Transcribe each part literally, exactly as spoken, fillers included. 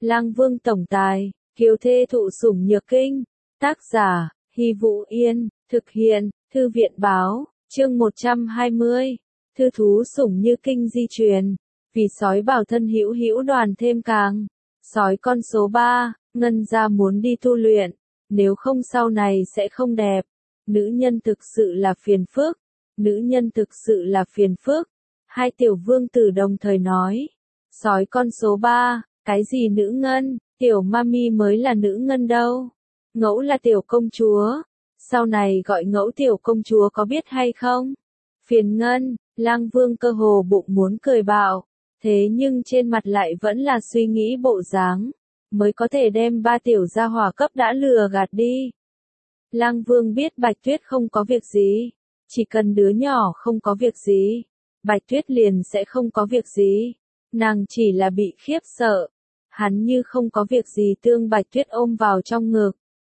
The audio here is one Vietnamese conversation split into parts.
Lang Vương tổng tài, kiều thê thụ sủng nhược kinh. Tác giả, Hy Vũ Yên, thực hiện, Thư viện báo, chương một trăm hai mươi. Thư thú sủng như kinh di truyền. Vì sói bảo thân hữu hữu đoàn thêm càng. Sói con số ba, Ngân gia muốn đi tu luyện, nếu không sau này sẽ không đẹp. Nữ nhân thực sự là phiền phức, nữ nhân thực sự là phiền phức. Hai tiểu vương tử đồng thời nói. Sói con số ba, cái gì nữ ngân, tiểu mami mới là nữ ngân đâu. Ngẫu là tiểu công chúa, sau này gọi ngẫu tiểu công chúa có biết hay không? Phiền ngân, Lang Vương cơ hồ bụng muốn cười bạo, thế nhưng trên mặt lại vẫn là suy nghĩ bộ dáng, mới có thể đem ba tiểu gia hỏa cấp đã lừa gạt đi. Lang Vương biết Bạch Tuyết không có việc gì, chỉ cần đứa nhỏ không có việc gì, Bạch Tuyết liền sẽ không có việc gì, nàng chỉ là bị khiếp sợ. Hắn như không có việc gì tương Bạch Tuyết ôm vào trong ngực.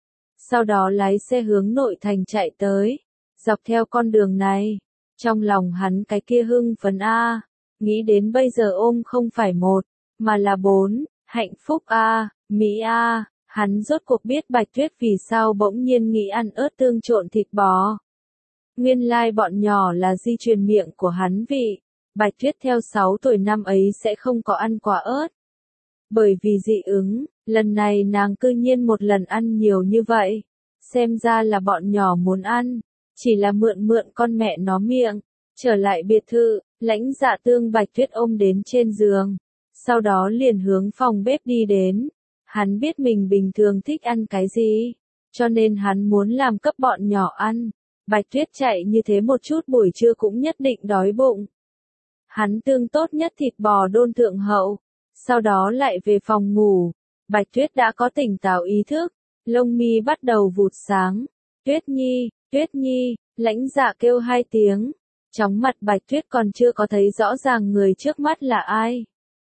Sau đó lái xe hướng nội thành chạy tới, dọc theo con đường này, trong lòng hắn cái kia hưng phấn a, nghĩ đến bây giờ ôm không phải một, mà là bốn, hạnh phúc a, mỹ a, hắn rốt cuộc biết Bạch Tuyết vì sao bỗng nhiên nghĩ ăn ớt tương trộn thịt bò. Nguyên lai bọn nhỏ là di truyền miệng của hắn vị, Bạch Tuyết theo sáu tuổi năm ấy sẽ không có ăn quả ớt. Bởi vì dị ứng, lần này nàng cư nhiên một lần ăn nhiều như vậy. Xem ra là bọn nhỏ muốn ăn, chỉ là mượn mượn con mẹ nó miệng. Trở lại biệt thự, Lãnh Dạ tương Bạch Tuyết ôm đến trên giường. Sau đó liền hướng phòng bếp đi đến. Hắn biết mình bình thường thích ăn cái gì, cho nên hắn muốn làm cấp bọn nhỏ ăn. Bạch Tuyết chạy như thế một chút buổi trưa cũng nhất định đói bụng. Hắn tương tốt nhất thịt bò đôn thượng hậu. Sau đó lại về phòng ngủ, Bạch Tuyết đã có tỉnh táo ý thức, lông mi bắt đầu vụt sáng. Tuyết Nhi, Tuyết Nhi, Lãnh Dạ kêu hai tiếng. Chóng mặt Bạch Tuyết còn chưa có thấy rõ ràng người trước mắt là ai.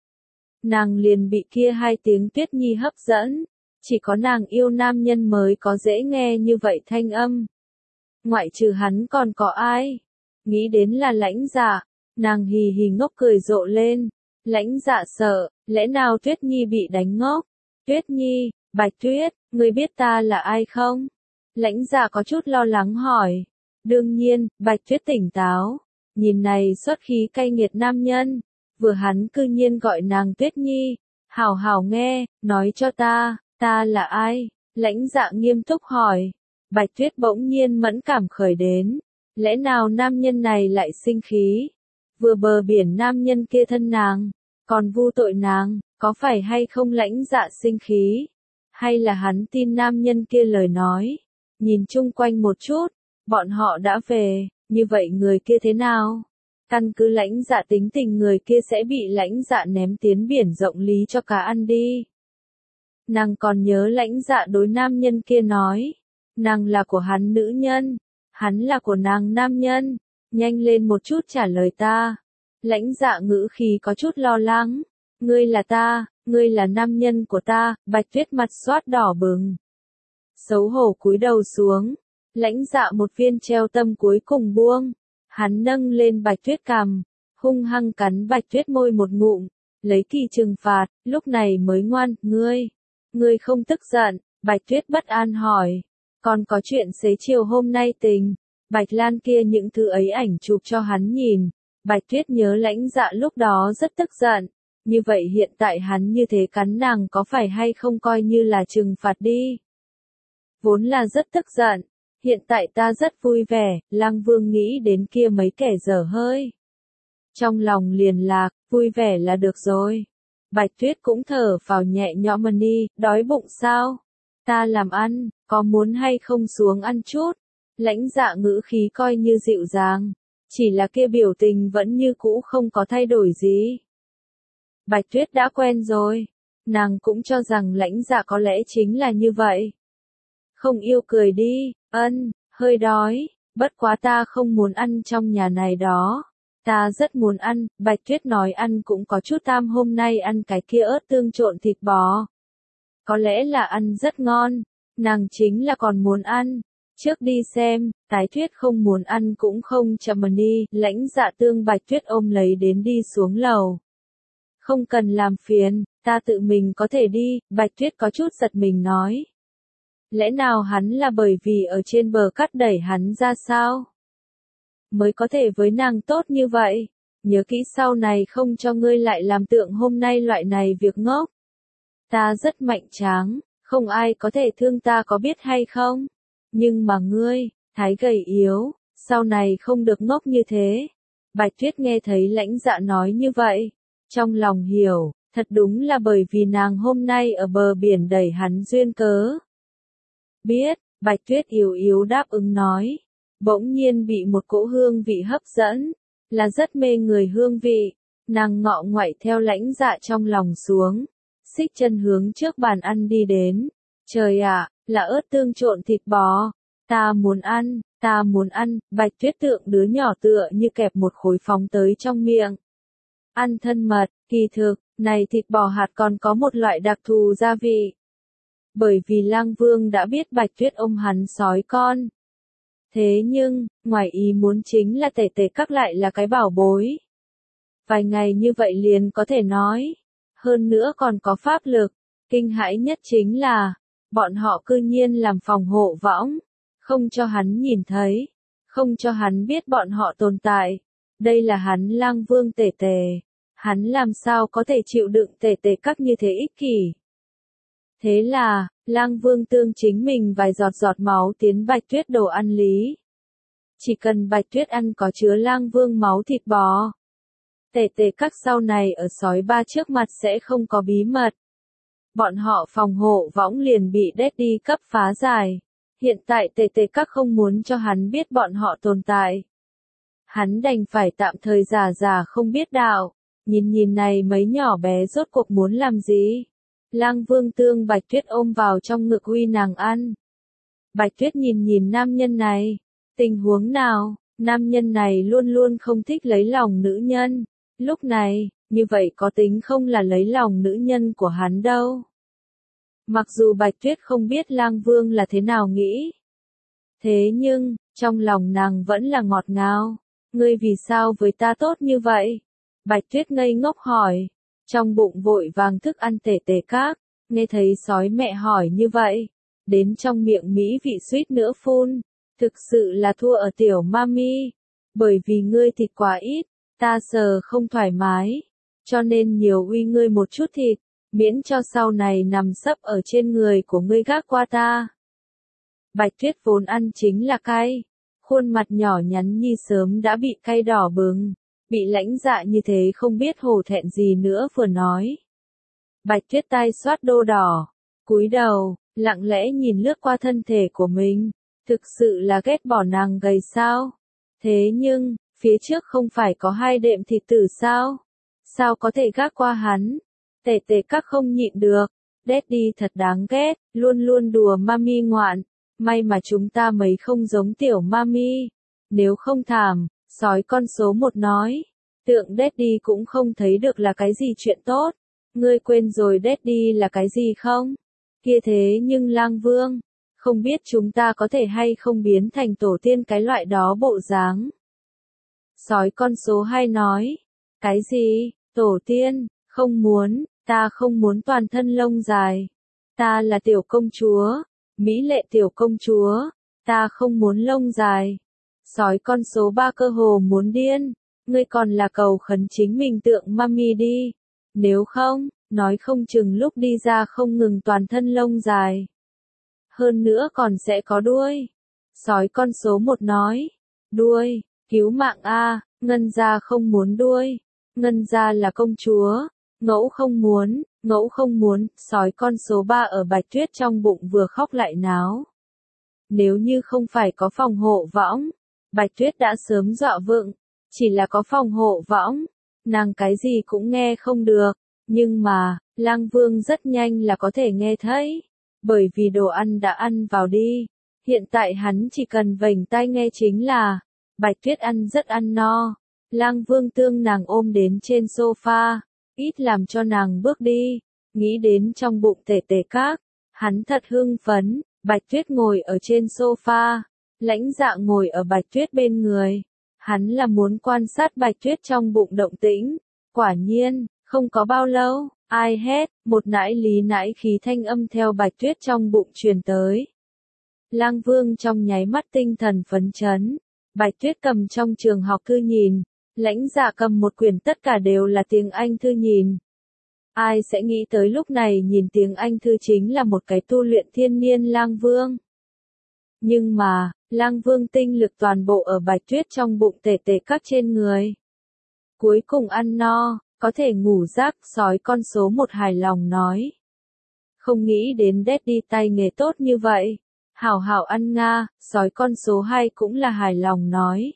Nàng liền bị kia hai tiếng Tuyết Nhi hấp dẫn, chỉ có nàng yêu nam nhân mới có dễ nghe như vậy thanh âm. Ngoại trừ hắn còn có ai? Nghĩ đến là Lãnh Dạ, nàng hì hì ngốc cười rộ lên. Lãnh Dạ sợ, lẽ nào Tuyết Nhi bị đánh ngốc? Tuyết Nhi, Bạch Tuyết, ngươi biết ta là ai không? Lãnh Dạ có chút lo lắng hỏi. Đương nhiên, Bạch Tuyết tỉnh táo. Nhìn này xuất khí cay nghiệt nam nhân. Vừa hắn cư nhiên gọi nàng Tuyết Nhi. Hảo hảo nghe, nói cho ta, ta là ai? Lãnh Dạ nghiêm túc hỏi. Bạch Tuyết bỗng nhiên mẫn cảm khởi đến. Lẽ nào nam nhân này lại sinh khí? Vừa bờ biển nam nhân kia thân nàng, còn vu tội nàng, có phải hay không Lãnh Dạ sinh khí? Hay là hắn tin nam nhân kia lời nói? Nhìn chung quanh một chút, bọn họ đã về, như vậy người kia thế nào? Căn cứ Lãnh Dạ tính tình người kia sẽ bị Lãnh Dạ ném tiến biển rộng lý cho cá ăn đi. Nàng còn nhớ Lãnh Dạ đối nam nhân kia nói, nàng là của hắn nữ nhân, hắn là của nàng nam nhân. Nhanh lên một chút trả lời ta. Lãnh Dạ ngữ khí có chút lo lắng. Ngươi là ta, ngươi là nam nhân của ta. Bạch Tuyết mặt xoát đỏ bừng, xấu hổ cúi đầu xuống. Lãnh Dạ một viên treo tâm cuối cùng buông. Hắn nâng lên Bạch Tuyết cằm, hung hăng cắn Bạch Tuyết môi một ngụm, lấy kỳ trừng phạt, lúc này mới ngoan. Ngươi, ngươi không tức giận? Bạch Tuyết bất an hỏi. Còn có chuyện xế chiều hôm nay tình. Bạch Lan kia những thứ ấy ảnh chụp cho hắn nhìn. Bạch Tuyết nhớ Lãnh Dạ lúc đó rất tức giận. Như vậy hiện tại hắn như thế cắn nàng có phải hay không coi như là trừng phạt đi. Vốn là rất tức giận. Hiện tại ta rất vui vẻ. Lang Vương nghĩ đến kia mấy kẻ dở hơi. Trong lòng liền lạc, vui vẻ là được rồi. Bạch Tuyết cũng thở phào nhẹ nhõm đi. Đói bụng sao? Ta làm ăn, có muốn hay không xuống ăn chút? Lãnh Dạ ngữ khí coi như dịu dàng, chỉ là kia biểu tình vẫn như cũ không có thay đổi gì. Bạch Tuyết đã quen rồi, nàng cũng cho rằng Lãnh Dạ có lẽ chính là như vậy. Không yêu cười đi, ân, hơi đói, bất quá ta không muốn ăn trong nhà này đó. Ta rất muốn ăn. Bạch Tuyết nói ăn cũng có chút tam, hôm nay ăn cái kia ớt tương trộn thịt bò. Có lẽ là ăn rất ngon, nàng chính là còn muốn ăn. Trước đi xem, Tái Tuyết không muốn ăn cũng không chậm đi. Lãnh Dạ tương Bạch Tuyết ôm lấy đến đi xuống lầu. Không cần làm phiền, ta tự mình có thể đi, Bạch Tuyết có chút giật mình nói. Lẽ nào hắn là bởi vì ở trên bờ cắt đẩy hắn ra sao? Mới có thể với nàng tốt như vậy. Nhớ kỹ sau này không cho ngươi lại làm tượng hôm nay loại này việc ngốc. Ta rất mạnh tráng, không ai có thể thương ta có biết hay không? Nhưng mà ngươi, thái gầy yếu, sau này không được ngốc như thế. Bạch Tuyết nghe thấy Lãnh Dạ nói như vậy, trong lòng hiểu, thật đúng là bởi vì nàng hôm nay ở bờ biển đẩy hắn duyên cớ. Biết, Bạch Tuyết yếu yếu đáp ứng nói, bỗng nhiên bị một cỗ hương vị hấp dẫn, là rất mê người hương vị, nàng ngọ ngoại theo Lãnh Dạ trong lòng xuống, xích chân hướng trước bàn ăn đi đến. Trời ạ, là ớt tương trộn thịt bò, ta muốn ăn, ta muốn ăn, Bạch Tuyết tượng đứa nhỏ tựa như kẹp một khối phóng tới trong miệng. Ăn thân mật, kỳ thực, này thịt bò hạt còn có một loại đặc thù gia vị. Bởi vì Lang Vương đã biết Bạch Tuyết ôm hắn sói con. Thế nhưng, ngoài ý muốn chính là tể tể các lại là cái bảo bối. Vài ngày như vậy liền có thể nói. Hơn nữa còn có pháp lực. Kinh hãi nhất chính là, bọn họ cư nhiên làm phòng hộ võng. Không cho hắn nhìn thấy. Không cho hắn biết bọn họ tồn tại. Đây là hắn Lang Vương tể tể. Hắn làm sao có thể chịu đựng tể tể các như thế ích kỷ. Thế là, Lang Vương tương chính mình vài giọt giọt máu tiến Bạch Tuyết đồ ăn lý. Chỉ cần Bạch Tuyết ăn có chứa Lang Vương máu thịt bò. Tể tể các sau này ở sói ba trước mặt sẽ không có bí mật. Bọn họ phòng hộ võng liền bị Daddy cấp phá giải. Hiện tại tể tể các không muốn cho hắn biết bọn họ tồn tại. Hắn đành phải tạm thời giả giả không biết đạo. Nhìn nhìn này mấy nhỏ bé rốt cuộc muốn làm gì. Lang Vương tương Bạch Tuyết ôm vào trong ngực uy nàng ăn. Bạch Tuyết nhìn nhìn nam nhân này. Tình huống nào, nam nhân này luôn luôn không thích lấy lòng nữ nhân. Lúc này, như vậy có tính không là lấy lòng nữ nhân của hắn đâu. Mặc dù Bạch Tuyết không biết Lang Vương là thế nào nghĩ. Thế nhưng, trong lòng nàng vẫn là ngọt ngào. Ngươi vì sao với ta tốt như vậy? Bạch Tuyết ngây ngốc hỏi. Trong bụng vội vàng thức ăn tể tể các, nghe thấy sói mẹ hỏi như vậy. Đến trong miệng mỹ vị suýt nữa phun. Thực sự là thua ở tiểu mami. Bởi vì ngươi thịt quá ít, ta sờ không thoải mái. Cho nên nhiều uy ngươi một chút thịt, miễn cho sau này nằm sấp ở trên người của ngươi gác qua ta. Bạch Tuyết vốn ăn chính là cay. Khuôn mặt nhỏ nhắn nhi sớm đã bị cay đỏ bừng. Bị Lãnh Dạ như thế không biết hổ thẹn gì nữa vừa nói. Bạch Tuyết tai xoát đô đỏ, cúi đầu, lặng lẽ nhìn lướt qua thân thể của mình, thực sự là ghét bỏ nàng gầy sao? Thế nhưng, phía trước không phải có hai đệm thịt tử sao? Sao có thể gác qua hắn? Tể tể các không nhịn được, Daddy thật đáng ghét, luôn luôn đùa mami ngoạn, may mà chúng ta mấy không giống tiểu mami, nếu không thảm. Sói con số một nói, tượng Daddy cũng không thấy được là cái gì chuyện tốt. Ngươi quên rồi Daddy là cái gì không? Kia thế nhưng Lang Vương, không biết chúng ta có thể hay không biến thành tổ tiên cái loại đó bộ dáng. Sói con số hai nói, cái gì, tổ tiên, không muốn, ta không muốn toàn thân lông dài. Ta là tiểu công chúa, mỹ lệ tiểu công chúa, ta không muốn lông dài. Sói con số ba cơ hồ muốn điên, ngươi còn là cầu khấn chính mình tượng mami đi. Nếu không, nói không chừng lúc đi ra không ngừng toàn thân lông dài. Hơn nữa còn sẽ có đuôi. Sói con số một nói, đuôi, cứu mạng a, Ngân gia không muốn đuôi. Ngân gia là công chúa, ngẫu không muốn, ngẫu không muốn, sói con số ba ở Bạch Tuyết trong bụng vừa khóc lại náo. Nếu như không phải có phòng hộ võng, Bạch Tuyết đã sớm dọa vựng, chỉ là có phòng hộ võng, nàng cái gì cũng nghe không được, nhưng mà, Lang Vương rất nhanh là có thể nghe thấy, bởi vì đồ ăn đã ăn vào đi, hiện tại hắn chỉ cần vểnh tai nghe chính là, Bạch Tuyết ăn rất ăn no, Lang Vương tương nàng ôm đến trên sofa, ít làm cho nàng bước đi, nghĩ đến trong bụng tể tể các, hắn thật hưng phấn, Bạch Tuyết ngồi ở trên sofa. Lãnh Dạ ngồi ở Bạch Tuyết bên người. Hắn là muốn quan sát Bạch Tuyết trong bụng động tĩnh. Quả nhiên, Không có bao lâu, ai hét, một nãi lý nãi khí thanh âm theo Bạch Tuyết trong bụng truyền tới. Lang Vương trong nháy mắt tinh thần phấn chấn, Bạch Tuyết cầm trong trường học thư nhìn, Lãnh Dạ cầm một quyển tất cả đều là tiếng Anh thư nhìn. Ai sẽ nghĩ tới lúc này nhìn tiếng Anh thư chính là một cái tu luyện thiên niên Lang Vương. Nhưng mà, Lang Vương tinh lực toàn bộ ở Bạch Tuyết trong bụng tể tể các trên người. Cuối cùng ăn no, có thể ngủ giấc, sói con số một hài lòng nói. Không nghĩ đến Daddy tay nghề tốt như vậy. Hảo hảo ăn nga, sói con số hai cũng là hài lòng nói.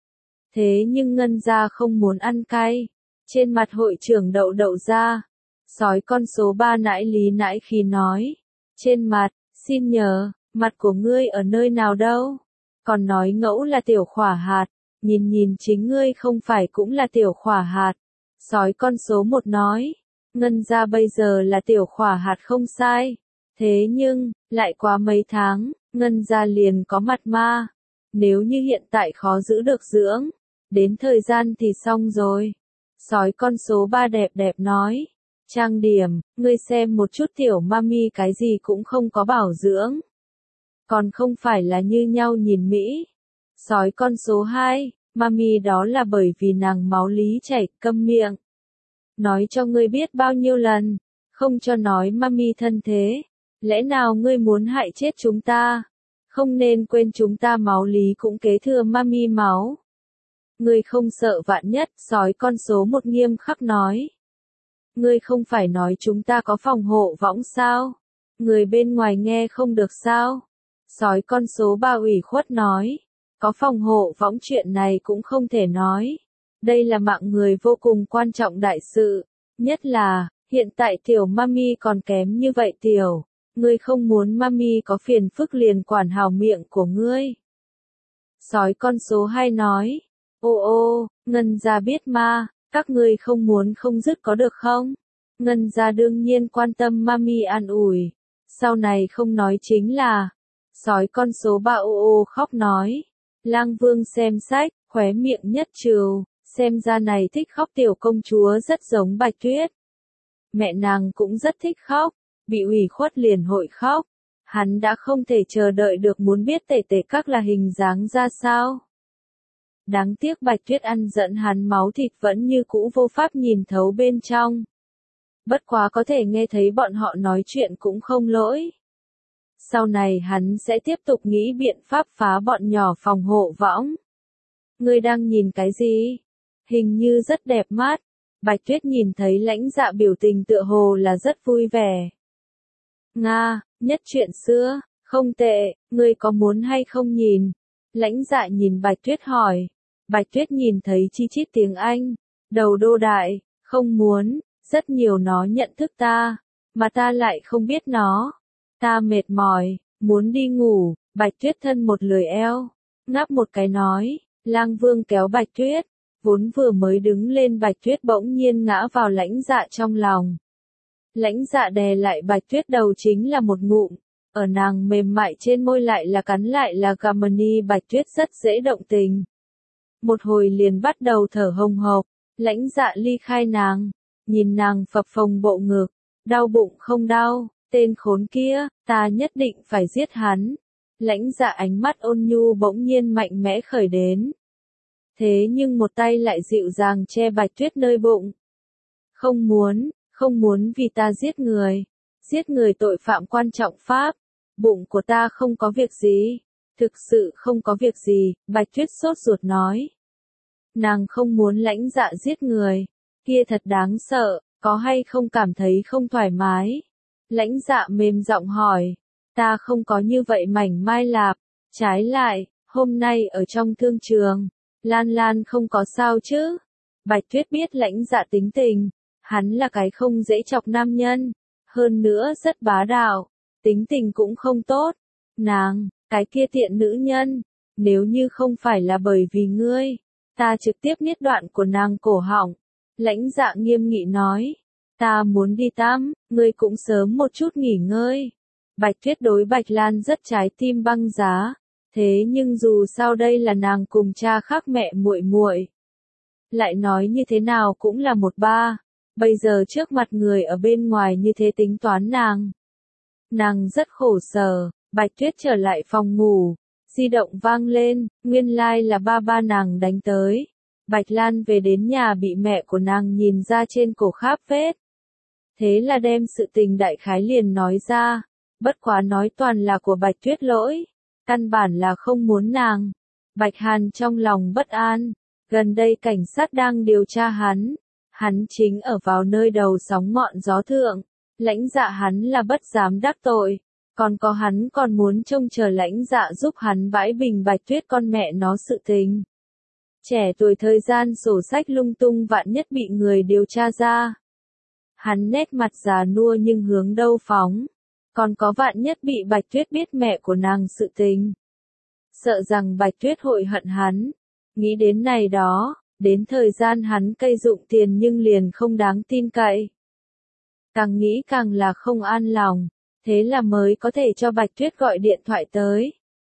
Thế nhưng Ngân gia không muốn ăn cay. Trên mặt hội trưởng đậu đậu ra. Sói con số ba nãi lý nãi khí nói. Trên mặt, xin nhờ, mặt của ngươi ở nơi nào đâu? Còn nói ngẫu là tiểu khỏa hạt. Nhìn nhìn chính ngươi không phải cũng là tiểu khỏa hạt. Sói con số một nói. Ngân gia bây giờ là tiểu khỏa hạt không sai. Thế nhưng, lại qua mấy tháng, Ngân gia liền có mặt ma. Nếu như hiện tại khó giữ được dưỡng, đến thời gian thì xong rồi. Sói con số ba đẹp đẹp nói. Trang điểm, ngươi xem một chút tiểu mami cái gì cũng không có bảo dưỡng. Còn không phải là như nhau nhìn Mỹ. Sói con số hai, mami đó là bởi vì nàng máu lý chảy, câm miệng. Nói cho ngươi biết bao nhiêu lần, không cho nói mami thân thế. Lẽ nào ngươi muốn hại chết chúng ta? Không nên quên chúng ta máu lý cũng kế thừa mami máu. Ngươi không sợ vạn nhất, sói con số một nghiêm khắc nói. Ngươi không phải nói chúng ta có phòng hộ võng sao? Người bên ngoài nghe không được sao? Sói con số ba ủy khuất nói. Có phòng hộ võng chuyện này cũng không thể nói. Đây là mạng người vô cùng quan trọng đại sự. Nhất là, hiện tại tiểu mami còn kém như vậy tiểu. Ngươi không muốn mami có phiền phức liền quản hào miệng của ngươi. Sói con số hai nói. Ô ô, Ngân gia biết ma, các ngươi không muốn không dứt có được không? Ngân gia đương nhiên quan tâm mami an ủi. Sau này không nói chính là. Sói con số ba ô ô khóc nói. Lang Vương xem sách, khóe miệng nhất trừ, xem ra này thích khóc tiểu công chúa rất giống Bạch Tuyết. Mẹ nàng cũng rất thích khóc, bị ủy khuất liền hội khóc. Hắn đã không thể chờ đợi được muốn biết tể tể các là hình dáng ra sao. Đáng tiếc Bạch Tuyết ăn dẫn hắn máu thịt vẫn như cũ vô pháp nhìn thấu bên trong. Bất quá có thể nghe thấy bọn họ nói chuyện cũng không lỗi. Sau này hắn sẽ tiếp tục nghĩ biện pháp phá bọn nhỏ phòng hộ võng. Ngươi đang nhìn cái gì? Hình như rất đẹp mắt. Bạch Tuyết nhìn thấy Lãnh Dạ biểu tình tựa hồ là rất vui vẻ. Nga, nhất chuyện xưa, không tệ, ngươi có muốn hay không nhìn? Lãnh Dạ nhìn Bạch Tuyết hỏi. Bạch Tuyết nhìn thấy chi chít tiếng Anh. Đầu đô đại, không muốn, rất nhiều nó nhận thức ta, mà ta lại không biết nó. Ta mệt mỏi, muốn đi ngủ. Bạch Tuyết thân một lười eo, ngáp một cái nói. Lang Vương kéo Bạch Tuyết, vốn vừa mới đứng lên Bạch Tuyết bỗng nhiên ngã vào Lãnh Dạ trong lòng. Lãnh Dạ đè lại Bạch Tuyết đầu chính là một ngụm, ở nàng mềm mại trên môi lại là cắn lại là Gamani. Bạch Tuyết rất dễ động tình. Một hồi liền bắt đầu thở hồng hộc. Lãnh Dạ ly khai nàng, nhìn nàng phập phồng bộ ngực, đau bụng không đau, tên khốn kia, ta nhất định phải giết hắn. Lãnh Dạ ánh mắt ôn nhu bỗng nhiên mạnh mẽ khởi đến. Thế nhưng một tay lại dịu dàng che Bạch Tuyết nơi bụng. Không muốn, không muốn vì ta giết người. Giết người tội phạm quan trọng pháp. Bụng của ta không có việc gì. Thực sự không có việc gì, Bạch Tuyết sốt ruột nói. Nàng không muốn Lãnh Dạ giết người. Kia thật đáng sợ, có hay không cảm thấy không thoải mái? Lãnh Dạ mềm giọng hỏi. Ta không có như vậy mảnh mai lạp. Trái lại, hôm nay ở trong thương trường, Lan Lan không có sao chứ? Bạch Tuyết biết Lãnh Dạ tính tình. Hắn là cái không dễ chọc nam nhân. Hơn nữa rất bá đạo. Tính tình cũng không tốt. Nàng, cái kia tiện nữ nhân. Nếu như không phải là bởi vì ngươi, ta trực tiếp niết đoạn của nàng cổ họng. Lãnh Dạ nghiêm nghị nói. Ta muốn đi tắm, ngươi cũng sớm một chút nghỉ ngơi. Bạch Tuyết đối Bạch Lan rất trái tim băng giá. Thế nhưng dù sao đây là nàng cùng cha khác mẹ muội muội, lại nói như thế nào cũng là một ba. Bây giờ trước mặt người ở bên ngoài như thế tính toán nàng. Nàng rất khổ sở, Bạch Tuyết trở lại phòng ngủ, di động vang lên, nguyên lai like là ba ba nàng đánh tới. Bạch Lan về đến nhà bị mẹ của nàng nhìn ra trên cổ kháp vết. Thế là đem sự tình đại khái liền nói ra, bất quá nói toàn là của Bạch Tuyết lỗi, căn bản là không muốn nàng. Bạch Hàn trong lòng bất an, gần đây cảnh sát đang điều tra hắn, hắn chính ở vào nơi đầu sóng ngọn gió thượng, lãnh dạ hắn là bất dám đắc tội, còn có hắn còn muốn trông chờ lãnh dạ giúp hắn bãi bình Bạch Tuyết con mẹ nó sự tình. Trẻ tuổi thời gian sổ sách lung tung vạn nhất bị người điều tra ra. Hắn nét mặt già nua nhưng hướng đâu phóng, còn có vạn nhất bị Bạch Tuyết biết mẹ của nàng sự tình. Sợ rằng Bạch Tuyết hội hận hắn, nghĩ đến này đó, đến thời gian hắn cây dụng tiền nhưng liền không đáng tin cậy. Càng nghĩ càng là không an lòng, thế là mới có thể cho Bạch Tuyết gọi điện thoại tới.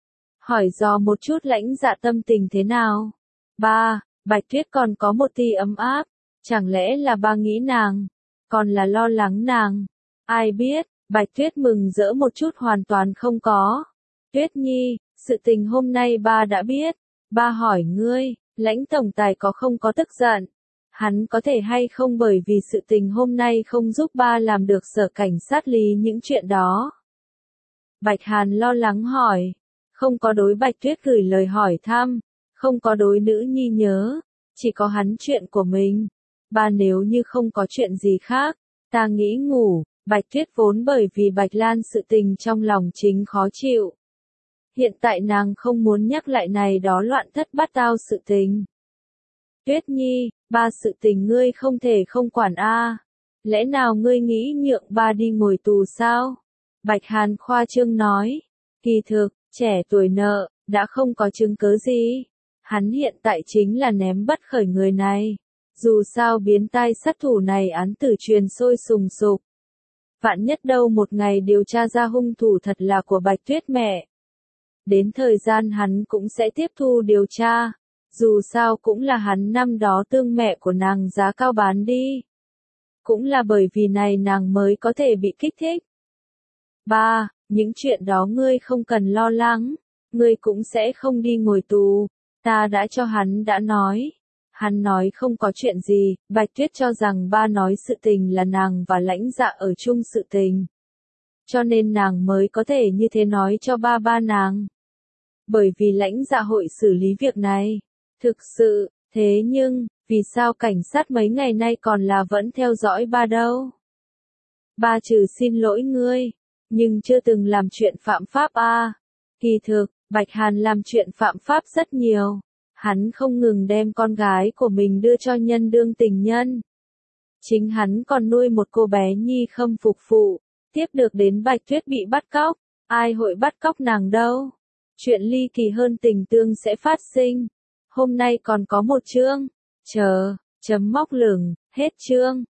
Hỏi dò một chút lãnh dạ tâm tình thế nào. Ba, Bạch Tuyết còn có một tia ấm áp, chẳng lẽ là ba nghĩ nàng, còn là lo lắng nàng. Ai biết, Bạch Tuyết mừng rỡ một chút hoàn toàn không có. Tuyết Nhi, sự tình hôm nay ba đã biết, ba hỏi ngươi, lãnh tổng tài có không có tức giận? Hắn có thể hay không bởi vì sự tình hôm nay không giúp ba làm được sở cảnh sát lý những chuyện đó? Bạch Hàn lo lắng hỏi, không có đối Bạch Tuyết gửi lời hỏi thăm, không có đối nữ nhi nhớ, chỉ có hắn chuyện của mình. Ba nếu như không có chuyện gì khác, ta nghĩ ngủ. Bạch Tuyết vốn bởi vì Bạch Lan sự tình trong lòng chính khó chịu. Hiện tại nàng không muốn nhắc lại này đó loạn thất bát tao sự tình. Tuyết Nhi, ba sự tình ngươi không thể không quản a. Lẽ nào ngươi nghĩ nhượng ba đi ngồi tù sao? Bạch Hàn khoa trương nói. Kỳ thực, trẻ tuổi nợ, đã không có chứng cứ gì. Hắn hiện tại chính là ném bất khởi người này. Dù sao biến tai sát thủ này án tử truyền sôi sùng sục. Vạn nhất đâu một ngày điều tra ra hung thủ thật là của Bạch Tuyết mẹ. Đến thời gian hắn cũng sẽ tiếp thu điều tra. Dù sao cũng là hắn năm đó tương mẹ của nàng giá cao bán đi. Cũng là bởi vì này nàng mới có thể bị kích thích. Ba, những chuyện đó ngươi không cần lo lắng. Ngươi cũng sẽ không đi ngồi tù. Ta đã cho hắn đã nói. Hắn nói không có chuyện gì, Bạch Tuyết cho rằng ba nói sự tình là nàng và lãnh dạ ở chung sự tình. Cho nên nàng mới có thể như thế nói cho ba ba nàng. Bởi vì lãnh dạ hội xử lý việc này. Thực sự, thế nhưng, vì sao cảnh sát mấy ngày nay còn là vẫn theo dõi ba đâu? Ba trừ xin lỗi ngươi, nhưng chưa từng làm chuyện phạm pháp a. À. Kỳ thực, Bạch Hàn làm chuyện phạm pháp rất nhiều. Hắn không ngừng đem con gái của mình đưa cho nhân đương tình nhân. Chính hắn còn nuôi một cô bé nhi khâm phục phụ, tiếp được đến Bạch Tuyết bị bắt cóc, ai hội bắt cóc nàng đâu. Chuyện ly kỳ hơn tình tương sẽ phát sinh. Hôm nay còn có một chương, chờ, chấm móc lửng, hết chương.